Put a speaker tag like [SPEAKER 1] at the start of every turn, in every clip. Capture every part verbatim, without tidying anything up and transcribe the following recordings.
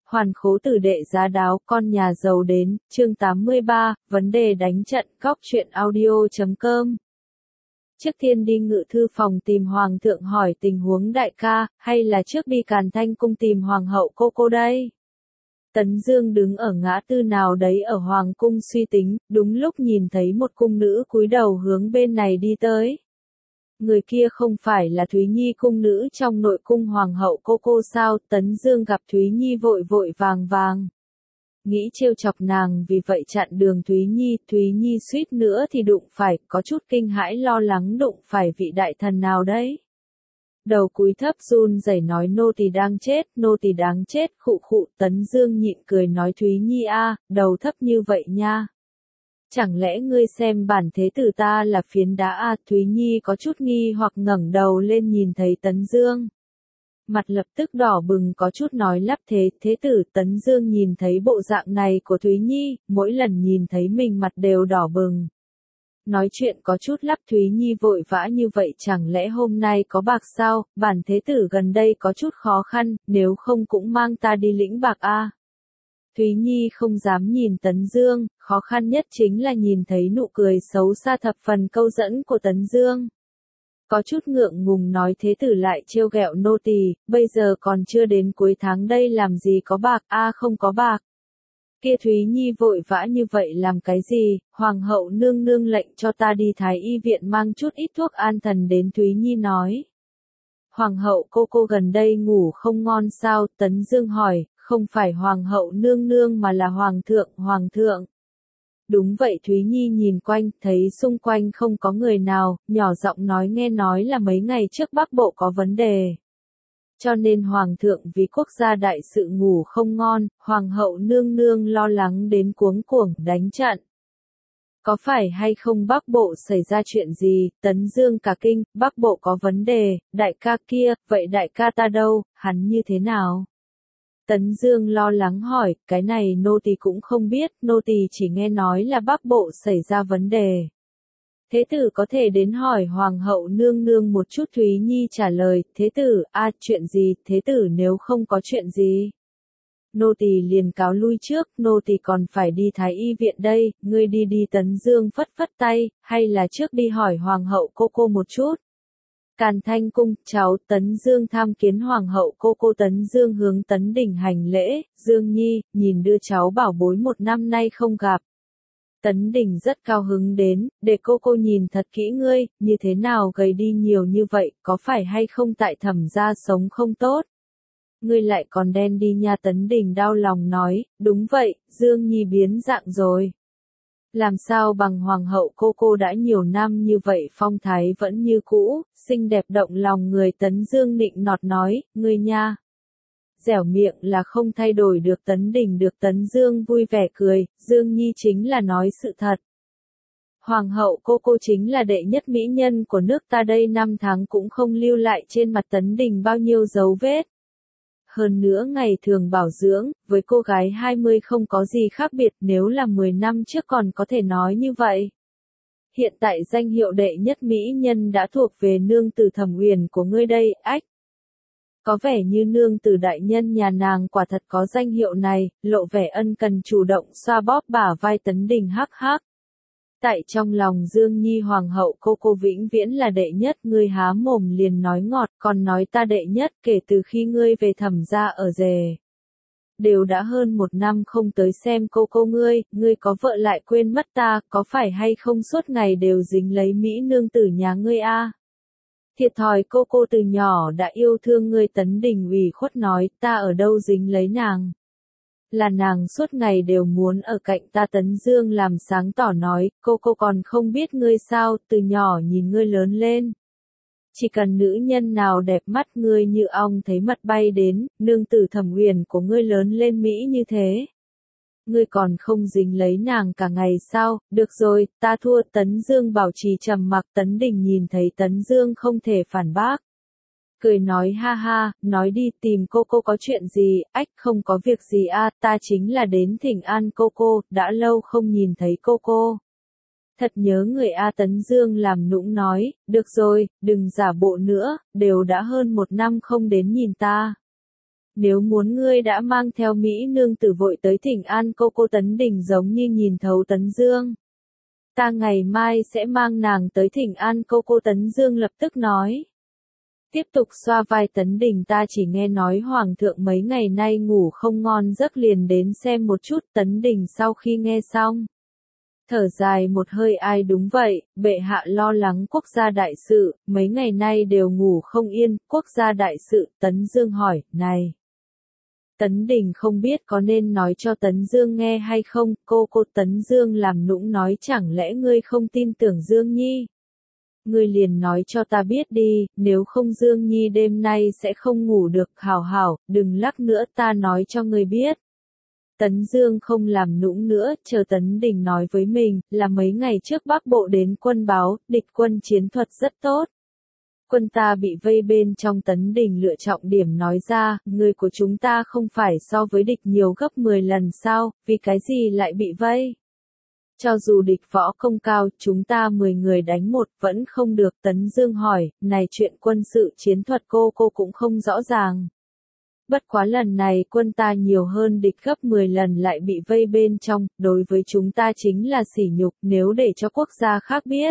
[SPEAKER 1] Hoàn khố tử đệ giá đáo, con nhà giàu đến, chương tám mươi ba, vấn đề đánh trận, góc truyện audio chấm com. Trước tiên đi ngự thư phòng tìm hoàng thượng hỏi tình huống đại ca, hay là trước đi Càn Thanh cung tìm hoàng hậu cô cô đây? Tấn Dương đứng ở ngã tư nào đấy ở hoàng cung suy tính, đúng lúc nhìn thấy một cung nữ cúi đầu hướng bên này đi tới. Người kia không phải là Thúy Nhi cung nữ trong nội cung hoàng hậu cô cô sao? Tấn Dương gặp Thúy Nhi vội vội vàng vàng. Nghĩ trêu chọc nàng vì vậy chặn đường Thúy Nhi, Thúy Nhi suýt nữa thì đụng phải, có chút kinh hãi lo lắng đụng phải vị đại thần nào đấy. Đầu cúi thấp run rẩy nói nô tỳ đang chết, nô tỳ đáng chết, khụ khụ. Tấn Dương nhịn cười nói Thúy Nhi a, đầu thấp như vậy nha. Chẳng lẽ ngươi xem bản thế tử ta là phiến đá à? Thúy Nhi có chút nghi hoặc ngẩng đầu lên nhìn thấy Tấn Dương. Mặt lập tức đỏ bừng có chút nói lắp thế, thế tử. Tấn Dương nhìn thấy bộ dạng này của Thúy Nhi, mỗi lần nhìn thấy mình mặt đều đỏ bừng. Nói chuyện có chút lắp Thúy Nhi vội vã như vậy chẳng lẽ hôm nay có bạc sao, bản thế tử gần đây có chút khó khăn, nếu không cũng mang ta đi lĩnh bạc a. À? Thúy Nhi không dám nhìn Tấn Dương, khó khăn nhất chính là nhìn thấy nụ cười xấu xa thập phần câu dẫn của Tấn Dương. Có chút ngượng ngùng nói thế tử lại trêu ghẹo nô tỳ, bây giờ còn chưa đến cuối tháng đây làm gì có bạc, a à, không có bạc. Kia Thúy Nhi vội vã như vậy làm cái gì, hoàng hậu nương nương lệnh cho ta đi thái y viện mang chút ít thuốc an thần đến. Thúy Nhi nói. Hoàng hậu cô cô gần đây ngủ không ngon sao? Tấn Dương hỏi. Không phải hoàng hậu nương nương mà là hoàng thượng, hoàng thượng. Đúng vậy. Thúy Nhi nhìn quanh, thấy xung quanh không có người nào, nhỏ giọng nói nghe nói là mấy ngày trước Bắc Bộ có vấn đề. Cho nên hoàng thượng vì quốc gia đại sự ngủ không ngon, hoàng hậu nương nương lo lắng đến cuống cuồng đánh trận. Có phải hay không Bắc Bộ xảy ra chuyện gì? Tấn Dương cả kinh, Bắc Bộ có vấn đề, đại ca kia, vậy đại ca ta đâu, hắn như thế nào? Tấn Dương lo lắng hỏi, cái này nô tỳ cũng không biết, nô tỳ chỉ nghe nói là Bắc Bộ xảy ra vấn đề. Thế tử có thể đến hỏi hoàng hậu nương nương một chút. Thúy Nhi trả lời, thế tử, a à, chuyện gì? Thế tử nếu không có chuyện gì, nô tỳ liền cáo lui trước, nô tỳ còn phải đi thái y viện đây, ngươi đi đi. Tấn Dương phất phất tay, hay là trước đi hỏi hoàng hậu cô cô một chút. Càn Thanh cung, cháu. Tấn Dương tham kiến hoàng hậu cô cô. Tấn Dương hướng Tấn Đình hành lễ, Dương Nhi, nhìn đưa cháu bảo bối một năm nay không gặp. Tấn Đình rất cao hứng đến, để cô cô nhìn thật kỹ ngươi, như thế nào gầy đi nhiều như vậy, có phải hay không tại Thẩm gia sống không tốt? Ngươi lại còn đen đi nha. Tấn Đình đau lòng nói, đúng vậy, Dương Nhi biến dạng rồi. Làm sao bằng hoàng hậu cô cô đã nhiều năm như vậy phong thái vẫn như cũ, xinh đẹp động lòng người. Tấn Dương nịnh nọt nói, ngươi nha. Dẻo miệng là không thay đổi được. Tấn Đình được Tấn Dương vui vẻ cười, Dương Nhi chính là nói sự thật. Hoàng hậu cô cô chính là đệ nhất mỹ nhân của nước ta đây, năm tháng cũng không lưu lại trên mặt Tấn Đình bao nhiêu dấu vết. Hơn nữa ngày thường bảo dưỡng, với cô gái hai mươi không có gì khác biệt, nếu là mười năm trước còn có thể nói như vậy. Hiện tại danh hiệu đệ nhất mỹ nhân đã thuộc về nương tử Thẩm Uyển của ngươi đây, ách. Có vẻ như nương tử đại nhân nhà nàng quả thật có danh hiệu này, lộ vẻ ân cần chủ động xoa bóp bả vai Tấn Đình hắc hắc. Tại trong lòng Dương Nhi hoàng hậu cô cô vĩnh viễn là đệ nhất, ngươi há mồm liền nói ngọt, còn nói ta đệ nhất kể từ khi ngươi về Thẩm gia ở rể. Đều đã hơn một năm không tới xem cô cô ngươi, ngươi có vợ lại quên mất ta, có phải hay không suốt ngày đều dính lấy mỹ nương tử nhà ngươi a? À? Thiệt thòi cô cô từ nhỏ đã yêu thương ngươi. Tấn Đình ủy khuất nói, ta ở đâu dính lấy nàng. Là nàng suốt ngày đều muốn ở cạnh ta. Tấn Dương làm sáng tỏ nói, cô cô còn không biết ngươi sao, từ nhỏ nhìn ngươi lớn lên. Chỉ cần nữ nhân nào đẹp mắt ngươi như ong thấy mật bay đến, nương tử Thẩm Uyển của ngươi lớn lên mỹ như thế. Ngươi còn không dính lấy nàng cả ngày sao? Được rồi, ta thua. Tấn Dương bảo trì trầm mặc. Tấn Đình nhìn thấy Tấn Dương không thể phản bác. Cười nói ha ha, nói đi, tìm cô cô có chuyện gì? Ách, không có việc gì a, à, ta chính là đến thỉnh an cô cô, đã lâu không nhìn thấy cô cô. Thật nhớ người a. Tấn Dương làm nũng nói, được rồi, đừng giả bộ nữa, đều đã hơn một năm không đến nhìn ta. Nếu muốn ngươi đã mang theo Mỹ nương tử vội tới thỉnh an cô cô Tấn Đình giống như nhìn thấu Tấn Dương. Ta ngày mai sẽ mang nàng tới thỉnh an cô cô Tấn Dương lập tức nói. Tiếp tục xoa vai Tấn Đình ta chỉ nghe nói Hoàng thượng mấy ngày nay ngủ không ngon giấc liền đến xem một chút Tấn Đình sau khi nghe xong. Thở dài một hơi ai đúng vậy, bệ hạ lo lắng quốc gia đại sự, mấy ngày nay đều ngủ không yên, quốc gia đại sự, Tấn Dương hỏi, này. Tấn Đình không biết có nên nói cho Tấn Dương nghe hay không, cô cô Tấn Dương làm nũng nói chẳng lẽ ngươi không tin tưởng Dương Nhi. Ngươi liền nói cho ta biết đi, nếu không Dương Nhi đêm nay sẽ không ngủ được, hảo hảo, đừng lắc nữa ta nói cho ngươi biết. Tấn Dương không làm nũng nữa, chờ Tấn Đình nói với mình, là mấy ngày trước Bắc Bộ đến quân báo, địch quân chiến thuật rất tốt. Quân ta bị vây bên trong. Tấn Đình lựa trọng điểm nói ra, người của chúng ta không phải so với địch nhiều gấp mười lần sao, vì cái gì lại bị vây? Cho dù địch võ công cao, chúng ta mười người đánh một vẫn không được. Tấn Dương hỏi, này chuyện quân sự chiến thuật cô cô cũng không rõ ràng. Bất quá lần này quân ta nhiều hơn địch gấp mười lần lại bị vây bên trong, đối với chúng ta chính là sỉ nhục nếu để cho quốc gia khác biết.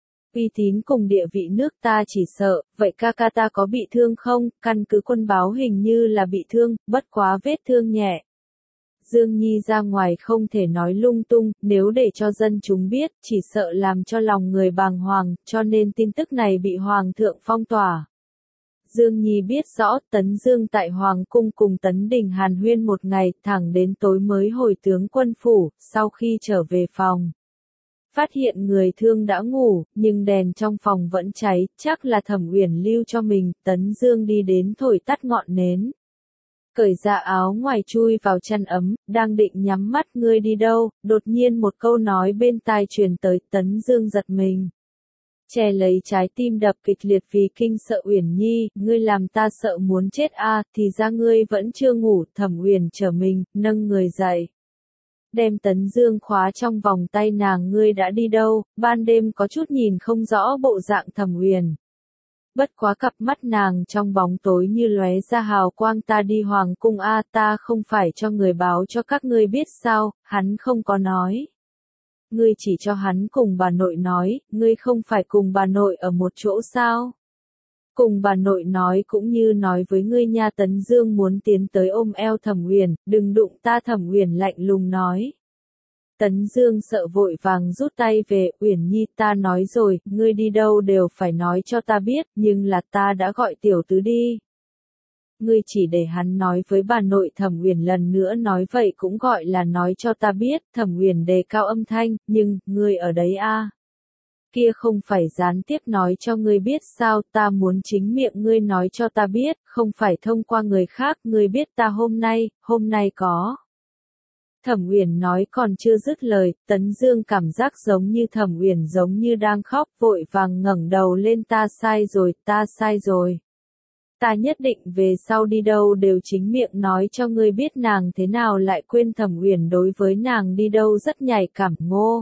[SPEAKER 1] Uy tín cùng địa vị nước ta chỉ sợ, vậy ca ca ta có bị thương không? Căn cứ quân báo hình như là bị thương, bất quá vết thương nhẹ. Dương Nhi ra ngoài không thể nói lung tung, nếu để cho dân chúng biết, chỉ sợ làm cho lòng người bàng hoàng, cho nên tin tức này bị Hoàng thượng phong tỏa. Dương Nhi biết rõ, Tấn Dương tại Hoàng cung cùng Tấn Đình hàn huyên một ngày, thẳng đến tối mới hồi tướng quân phủ, sau khi trở về phòng. Phát hiện người thương đã ngủ, nhưng đèn trong phòng vẫn cháy, chắc là Thẩm Uyển lưu cho mình, Tấn Dương đi đến thổi tắt ngọn nến. Cởi ra áo ngoài chui vào chăn ấm, đang định nhắm mắt ngươi đi đâu, đột nhiên một câu nói bên tai truyền tới, Tấn Dương giật mình. Che lấy trái tim đập kịch liệt vì kinh sợ Uyển Nhi, ngươi làm ta sợ muốn chết a, thì ra ngươi vẫn chưa ngủ, Thẩm Uyển trở mình, nâng người dậy. Đem Tấn Dương khóa trong vòng tay nàng ngươi đã đi đâu, ban đêm có chút nhìn không rõ bộ dạng Thẩm Uyển. Bất quá cặp mắt nàng trong bóng tối như lóe ra hào quang ta đi Hoàng cung a ta không phải cho người báo cho các ngươi biết sao, hắn không có nói. Ngươi chỉ cho hắn cùng bà nội nói, ngươi không phải cùng bà nội ở một chỗ sao? Cùng bà nội nói cũng như nói với ngươi nha. Tấn Dương muốn tiến tới ôm eo Thẩm Uyển, đừng đụng ta. Thẩm Uyển lạnh lùng nói. Tấn Dương sợ vội vàng rút tay về, Uyển Nhi ta nói rồi, ngươi đi đâu đều phải nói cho ta biết, nhưng là ta đã gọi tiểu tứ đi. Ngươi chỉ để hắn nói với bà nội. Thẩm Uyển lần nữa nói vậy cũng gọi là nói cho ta biết. Thẩm Uyển đề cao âm thanh, nhưng, ngươi ở đấy a à? Kia không phải gián tiếp nói cho ngươi biết sao, ta muốn chính miệng ngươi nói cho ta biết, không phải thông qua người khác, ngươi biết ta hôm nay, hôm nay có. Thẩm Uyển nói còn chưa dứt lời, Tấn Dương cảm giác giống như Thẩm Uyển giống như đang khóc, vội vàng ngẩng đầu lên ta sai rồi, ta sai rồi. Ta nhất định về sau đi đâu đều chính miệng nói cho ngươi biết nàng thế nào lại quên Thẩm Uyển đối với nàng đi đâu rất nhạy cảm ngô.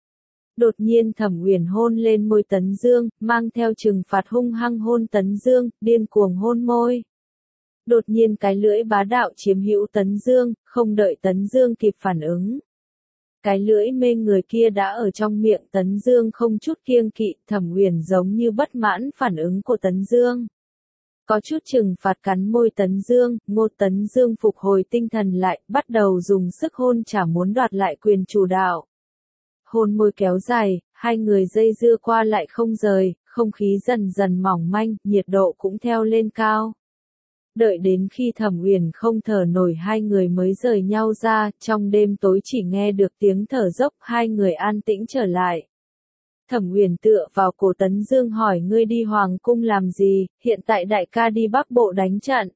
[SPEAKER 1] Đột nhiên Thẩm Uyển hôn lên môi Tấn Dương, mang theo trừng phạt hung hăng hôn Tấn Dương, điên cuồng hôn môi. Đột nhiên cái lưỡi bá đạo chiếm hữu Tấn Dương, không đợi Tấn Dương kịp phản ứng. Cái lưỡi mê người kia đã ở trong miệng Tấn Dương không chút kiêng kỵ, Thẩm Uyển giống như bất mãn phản ứng của Tấn Dương. Có chút trừng phạt cắn môi Tấn Dương, Ngô Tấn Dương phục hồi tinh thần lại, bắt đầu dùng sức hôn chả muốn đoạt lại quyền chủ đạo. Hôn môi kéo dài, hai người dây dưa qua lại không rời, không khí dần dần mỏng manh, nhiệt độ cũng theo lên cao. Đợi đến khi Thẩm Uyển không thở nổi hai người mới rời nhau ra, trong đêm tối chỉ nghe được tiếng thở dốc, hai người an tĩnh trở lại. Thẩm Uyển tựa vào cổ Tấn Dương hỏi ngươi đi Hoàng cung làm gì, hiện tại đại ca đi Bắc Bộ đánh trận.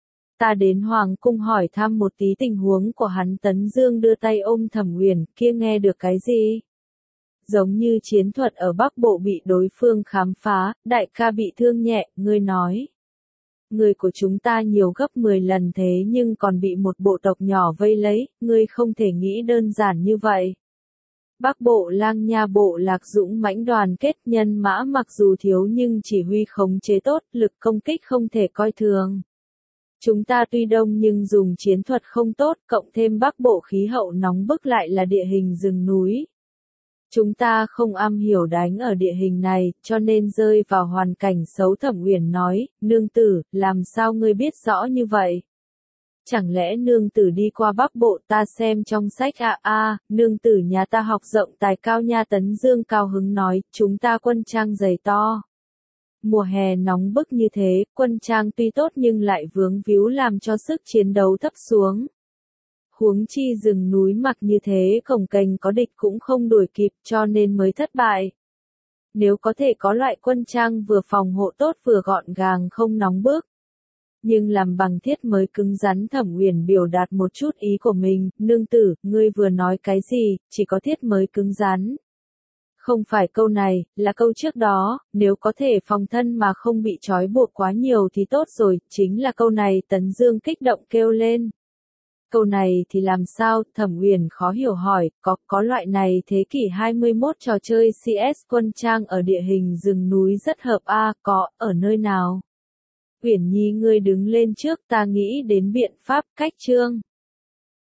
[SPEAKER 1] Ta đến Hoàng cung hỏi thăm một tí tình huống của hắn. Tấn Dương đưa tay ôm Thẩm Uyển, kia nghe được cái gì? Giống như chiến thuật ở Bắc Bộ bị đối phương khám phá, đại ca bị thương nhẹ, ngươi nói. Người của chúng ta nhiều gấp mười lần thế nhưng còn bị một bộ tộc nhỏ vây lấy, ngươi không thể nghĩ đơn giản như vậy. Bắc Bộ Lang Nha bộ lạc dũng mãnh đoàn kết, nhân mã mặc dù thiếu nhưng chỉ huy khống chế tốt, lực công kích không thể coi thường. Chúng ta tuy đông nhưng dùng chiến thuật không tốt, cộng thêm Bắc Bộ khí hậu nóng bức lại là địa hình rừng núi. Chúng ta không am hiểu đánh ở địa hình này, cho nên rơi vào hoàn cảnh xấu. Thẩm Uyển nói, nương tử, làm sao ngươi biết rõ như vậy? Chẳng lẽ nương tử đi qua Bắc Bộ? Ta xem trong sách à a, nương tử nhà ta học rộng tài cao nha. Tấn Dương cao hứng nói, chúng ta quân trang dày to. Mùa hè nóng bức như thế, quân trang tuy tốt nhưng lại vướng víu làm cho sức chiến đấu thấp xuống. Huống chi rừng núi mặc như thế cồng kềnh có địch cũng không đuổi kịp cho nên mới thất bại. Nếu có thể có loại quân trang vừa phòng hộ tốt vừa gọn gàng không nóng bức. Nhưng làm bằng thiết mới cứng rắn. Thẩm Uyển biểu đạt một chút ý của mình, nương tử, ngươi vừa nói cái gì, chỉ có thiết mới cứng rắn. Không phải câu này, là câu trước đó, nếu có thể phòng thân mà không bị trói buộc quá nhiều thì tốt rồi, chính là câu này. Tấn Dương kích động kêu lên. Câu này thì làm sao? Thẩm Uyển khó hiểu hỏi, có, có loại này thế kỷ hai mươi mốt trò chơi xê ét quân trang ở địa hình rừng núi rất hợp a à, có, ở nơi nào? Uyển Nhi ngươi đứng lên trước, ta nghĩ đến biện pháp, cách chương.